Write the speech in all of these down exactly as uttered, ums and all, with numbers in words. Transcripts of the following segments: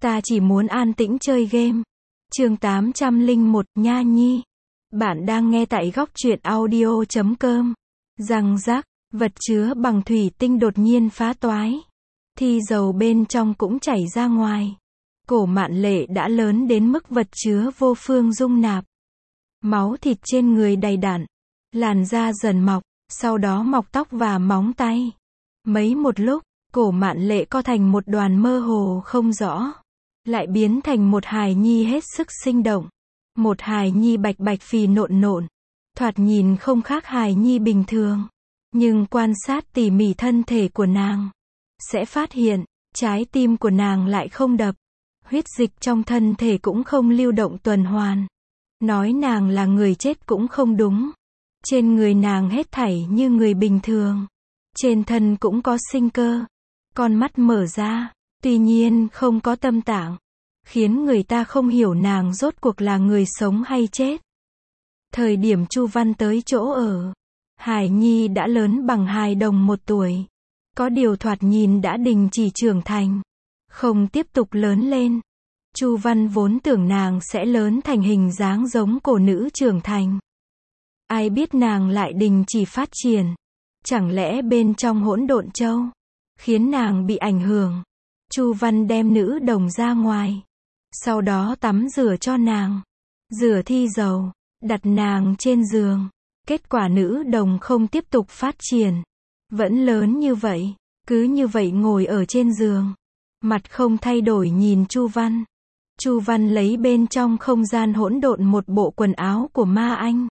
Ta chỉ muốn an tĩnh chơi game. Chương tám trăm lẻ một, Nha Nhi. Bạn đang nghe tại góc truyện audio chấm com. Răng rác, vật chứa bằng thủy tinh đột nhiên phá toái. Thi dầu bên trong cũng chảy ra ngoài. Cổ Mạn Lệ đã lớn đến mức vật chứa vô phương dung nạp. Máu thịt trên người đầy đặn. Làn da dần mọc, sau đó mọc tóc và móng tay. Mấy một lúc, Cổ Mạn Lệ co thành một đoàn mơ hồ không rõ. Lại biến thành một hài nhi hết sức sinh động. Một hài nhi bạch bạch phì nộn nộn. Thoạt nhìn không khác hài nhi bình thường. Nhưng quan sát tỉ mỉ thân thể của nàng, sẽ phát hiện, trái tim của nàng lại không đập. Huyết dịch trong thân thể cũng không lưu động tuần hoàn. Nói nàng là người chết cũng không đúng. Trên người nàng hết thảy như người bình thường. Trên thân cũng có sinh cơ. Con mắt mở ra, tuy nhiên không có tâm tạng. Khiến người ta không hiểu nàng rốt cuộc là người sống hay chết. Thời điểm Chu Văn tới chỗ ở, hài nhi đã lớn bằng hài đồng một tuổi. Có điều thoạt nhìn đã đình chỉ trưởng thành. Không tiếp tục lớn lên. Chu Văn vốn tưởng nàng sẽ lớn thành hình dáng giống cổ nữ trưởng thành. Ai biết nàng lại đình chỉ phát triển. Chẳng lẽ bên trong hỗn độn châu khiến nàng bị ảnh hưởng. Chu Văn đem nữ đồng ra ngoài. Sau đó tắm rửa cho nàng. Rửa thi dầu. Đặt nàng trên giường. Kết quả nữ đồng không tiếp tục phát triển. Vẫn lớn như vậy. Cứ như vậy ngồi ở trên giường. Mặt không thay đổi nhìn Chu Văn. Chu Văn lấy bên trong không gian hỗn độn một bộ quần áo của Ma Anh.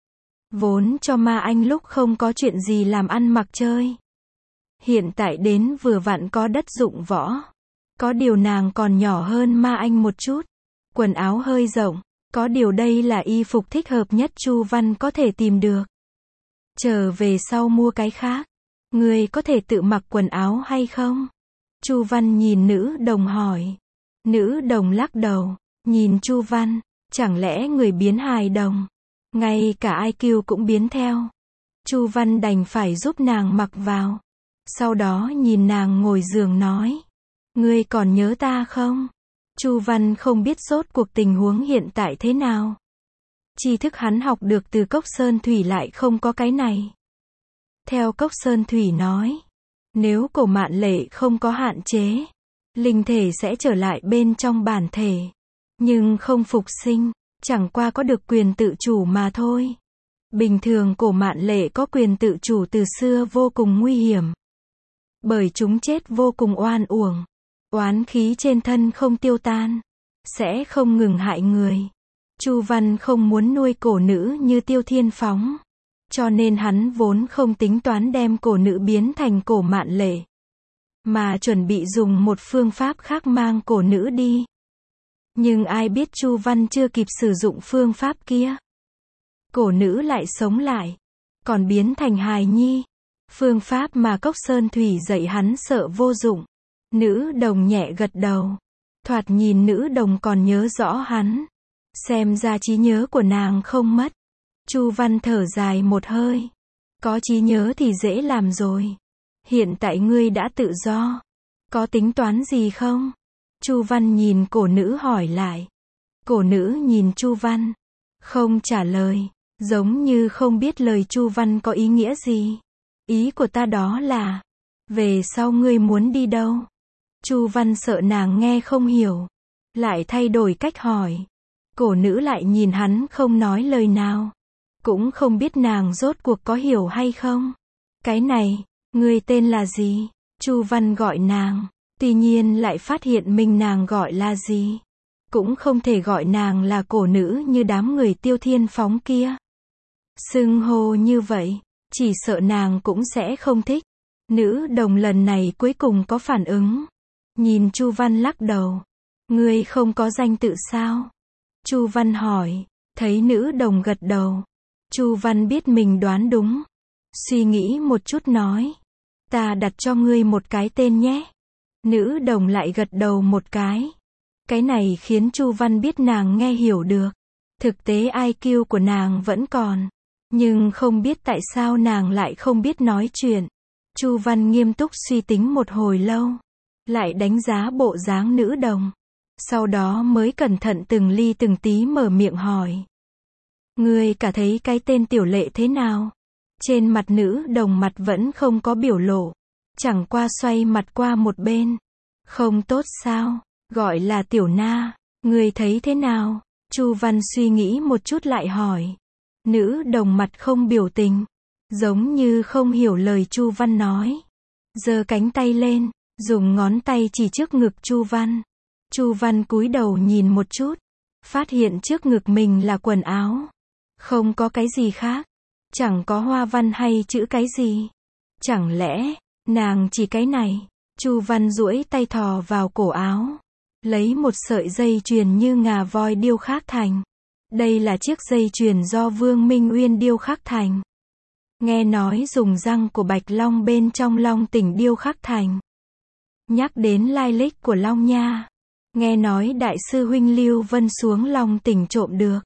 Vốn cho Ma Anh lúc không có chuyện gì làm ăn mặc chơi. Hiện tại đến vừa vặn có đất dụng võ. Có điều nàng còn nhỏ hơn Ma Anh một chút. Quần áo hơi rộng. Có điều đây là y phục thích hợp nhất Chu Văn có thể tìm được. Trở về sau mua cái khác. Ngươi có thể tự mặc quần áo hay không? Chu Văn nhìn nữ đồng hỏi. Nữ đồng lắc đầu. Nhìn Chu Văn. Chẳng lẽ người biến hài đồng? Ngay cả i kiu cũng biến theo. Chu Văn đành phải giúp nàng mặc vào. Sau đó nhìn nàng ngồi giường nói. Ngươi còn nhớ ta không? Chu Văn không biết rốt cuộc tình huống hiện tại thế nào. Tri thức hắn học được từ Cốc Sơn Thủy lại không có cái này. Theo Cốc Sơn Thủy nói, nếu Cổ Mạn Lệ không có hạn chế, linh thể sẽ trở lại bên trong bản thể. Nhưng không phục sinh, chẳng qua có được quyền tự chủ mà thôi. Bình thường Cổ Mạn Lệ có quyền tự chủ từ xưa vô cùng nguy hiểm. Bởi chúng chết vô cùng oan uổng. Oán khí trên thân không tiêu tan, sẽ không ngừng hại người. Chu Văn không muốn nuôi cổ nữ như Tiêu Thiên Phóng. Cho nên hắn vốn không tính toán đem cổ nữ biến thành Cổ Mạn Lệ. Mà chuẩn bị dùng một phương pháp khác mang cổ nữ đi. Nhưng ai biết Chu Văn chưa kịp sử dụng phương pháp kia. Cổ nữ lại sống lại. Còn biến thành hài nhi. Phương pháp mà Cốc Sơn Thủy dạy hắn sợ vô dụng. Nữ đồng nhẹ gật đầu. Thoạt nhìn nữ đồng còn nhớ rõ hắn. Xem ra trí nhớ của nàng không mất. Chu Văn thở dài một hơi. Có trí nhớ thì dễ làm rồi. Hiện tại ngươi đã tự do. Có tính toán gì không? Chu Văn nhìn cổ nữ hỏi lại. Cổ nữ nhìn Chu Văn. Không trả lời. Giống như không biết lời Chu Văn có ý nghĩa gì. Ý của ta đó là. Về sau ngươi muốn đi đâu? Chu Văn sợ nàng nghe không hiểu. Lại thay đổi cách hỏi. Cổ nữ lại nhìn hắn không nói lời nào. Cũng không biết nàng rốt cuộc có hiểu hay không. Cái này, ngươi tên là gì? Chu Văn gọi nàng. Tuy nhiên lại phát hiện mình nàng gọi là gì. Cũng không thể gọi nàng là cổ nữ như đám người Tiêu Thiên Phóng kia. Xưng hô như vậy, chỉ sợ nàng cũng sẽ không thích. Nữ đồng lần này cuối cùng có phản ứng. Nhìn Chu Văn lắc đầu. Ngươi không có danh tự sao? Chu Văn hỏi. Thấy nữ đồng gật đầu. Chu Văn biết mình đoán đúng. Suy nghĩ một chút nói. Ta đặt cho ngươi một cái tên nhé. Nữ đồng lại gật đầu một cái. Cái này khiến Chu Văn biết nàng nghe hiểu được. Thực tế i kiu của nàng vẫn còn. Nhưng không biết tại sao nàng lại không biết nói chuyện. Chu Văn nghiêm túc suy tính một hồi lâu. Lại đánh giá bộ dáng nữ đồng. Sau đó mới cẩn thận từng ly từng tí mở miệng hỏi. Ngươi cả thấy cái tên Tiểu Lệ thế nào? Trên mặt nữ đồng mặt vẫn không có biểu lộ. Chẳng qua xoay mặt qua một bên. Không tốt sao? Gọi là Tiểu Na. Ngươi thấy thế nào? Chu Văn suy nghĩ một chút lại hỏi. Nữ đồng mặt không biểu tình. Giống như không hiểu lời Chu Văn nói. Giơ cánh tay lên, dùng ngón tay chỉ trước ngực Chu Văn. Chu Văn cúi đầu nhìn một chút. Phát hiện trước ngực mình là quần áo. Không có cái gì khác. Chẳng có hoa văn hay chữ cái gì. Chẳng lẽ, nàng chỉ cái này. Chu Văn duỗi tay thò vào cổ áo. Lấy một sợi dây chuyền như ngà voi điêu khắc thành. Đây là chiếc dây chuyền do Vương Minh Uyên điêu khắc thành. Nghe nói dùng răng của Bạch Long bên trong Long Tỉnh điêu khắc thành. Nhắc đến lai lịch của Long Nha. Nghe nói đại sư huynh Lưu Vân xuống Long Tỉnh trộm được.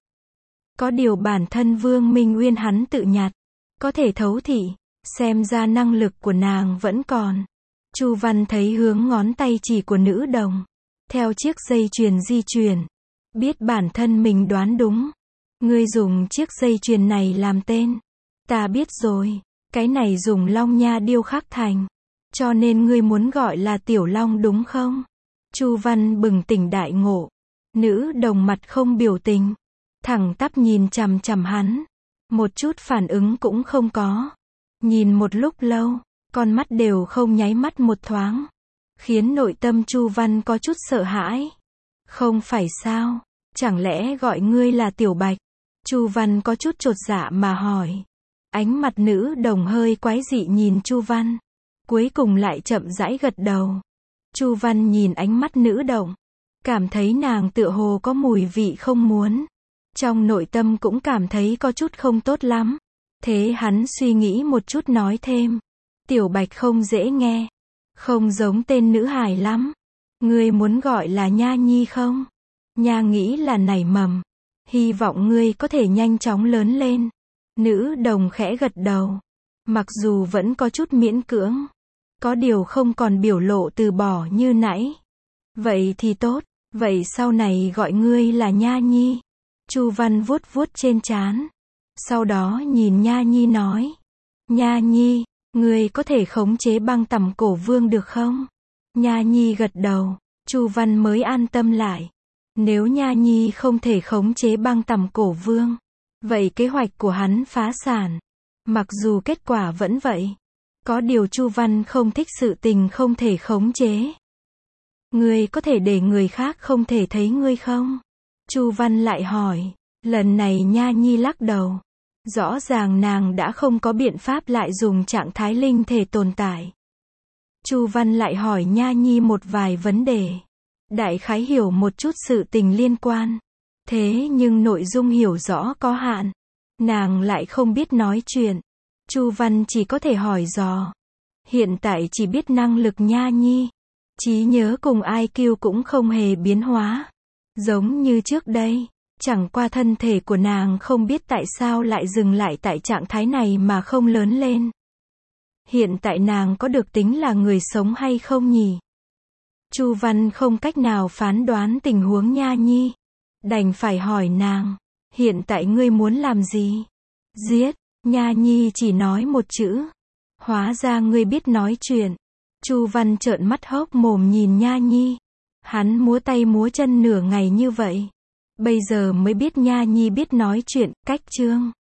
Có điều bản thân Vương Minh Uyên hắn tự nhặt. Có thể thấu thị. Xem ra năng lực của nàng vẫn còn. Chu Văn thấy hướng ngón tay chỉ của nữ đồng. Theo chiếc dây chuyền di chuyển. Biết bản thân mình đoán đúng. Ngươi dùng chiếc dây chuyền này làm tên. Ta biết rồi. Cái này dùng Long Nha điêu khắc thành. Cho nên ngươi muốn gọi là Tiểu Long đúng không? Chu Văn bừng tỉnh đại ngộ. Nữ đồng mặt không biểu tình. Thẳng tắp nhìn chằm chằm hắn. Một chút phản ứng cũng không có. Nhìn một lúc lâu. Con mắt đều không nháy mắt một thoáng. Khiến nội tâm Chu Văn có chút sợ hãi. Không phải sao? Chẳng lẽ gọi ngươi là Tiểu Bạch? Chu Văn có chút chột dạ mà hỏi. Ánh mặt nữ đồng hơi quái dị nhìn Chu Văn. Cuối cùng lại chậm rãi gật đầu. Chu Văn nhìn ánh mắt nữ đồng. Cảm thấy nàng tựa hồ có mùi vị không muốn. Trong nội tâm cũng cảm thấy có chút không tốt lắm. Thế hắn suy nghĩ một chút nói thêm. Tiểu Bạch không dễ nghe. Không giống tên nữ hài lắm. Ngươi muốn gọi là Nha Nhi không? Nha nghĩ là nảy mầm. Hy vọng ngươi có thể nhanh chóng lớn lên. Nữ đồng khẽ gật đầu. Mặc dù vẫn có chút miễn cưỡng. Có điều không còn biểu lộ từ bỏ như nãy. Vậy thì tốt. Vậy sau này gọi ngươi là Nha Nhi. Chu Văn vuốt vuốt trên trán. Sau đó nhìn Nha Nhi nói. Nha Nhi, ngươi có thể khống chế băng tầm cổ vương được không? Nha Nhi gật đầu. Chu Văn mới an tâm lại. Nếu Nha Nhi không thể khống chế băng tầm cổ vương. Vậy kế hoạch của hắn phá sản. Mặc dù kết quả vẫn vậy. Có điều Chu Văn không thích sự tình không thể khống chế. Ngươi có thể để người khác không thể thấy ngươi không? Chu Văn lại hỏi. Lần này Nha Nhi lắc đầu. Rõ ràng nàng đã không có biện pháp lại dùng trạng thái linh thể tồn tại. Chu Văn lại hỏi Nha Nhi một vài vấn đề. Đại khái hiểu một chút sự tình liên quan. Thế nhưng nội dung hiểu rõ có hạn. Nàng lại không biết nói chuyện. Chu Văn chỉ có thể hỏi dò. Hiện tại chỉ biết năng lực Nha Nhi. Trí nhớ cùng i kiu cũng không hề biến hóa. Giống như trước đây. Chẳng qua thân thể của nàng không biết tại sao lại dừng lại tại trạng thái này mà không lớn lên. Hiện tại nàng có được tính là người sống hay không nhỉ? Chu Văn không cách nào phán đoán tình huống Nha Nhi. Đành phải hỏi nàng. Hiện tại ngươi muốn làm gì? Giết. Nha Nhi chỉ nói một chữ. Hóa ra ngươi biết nói chuyện. Chu Văn trợn mắt hốc mồm nhìn Nha Nhi. Hắn múa tay múa chân nửa ngày như vậy. Bây giờ mới biết Nha Nhi biết nói chuyện, cách chương.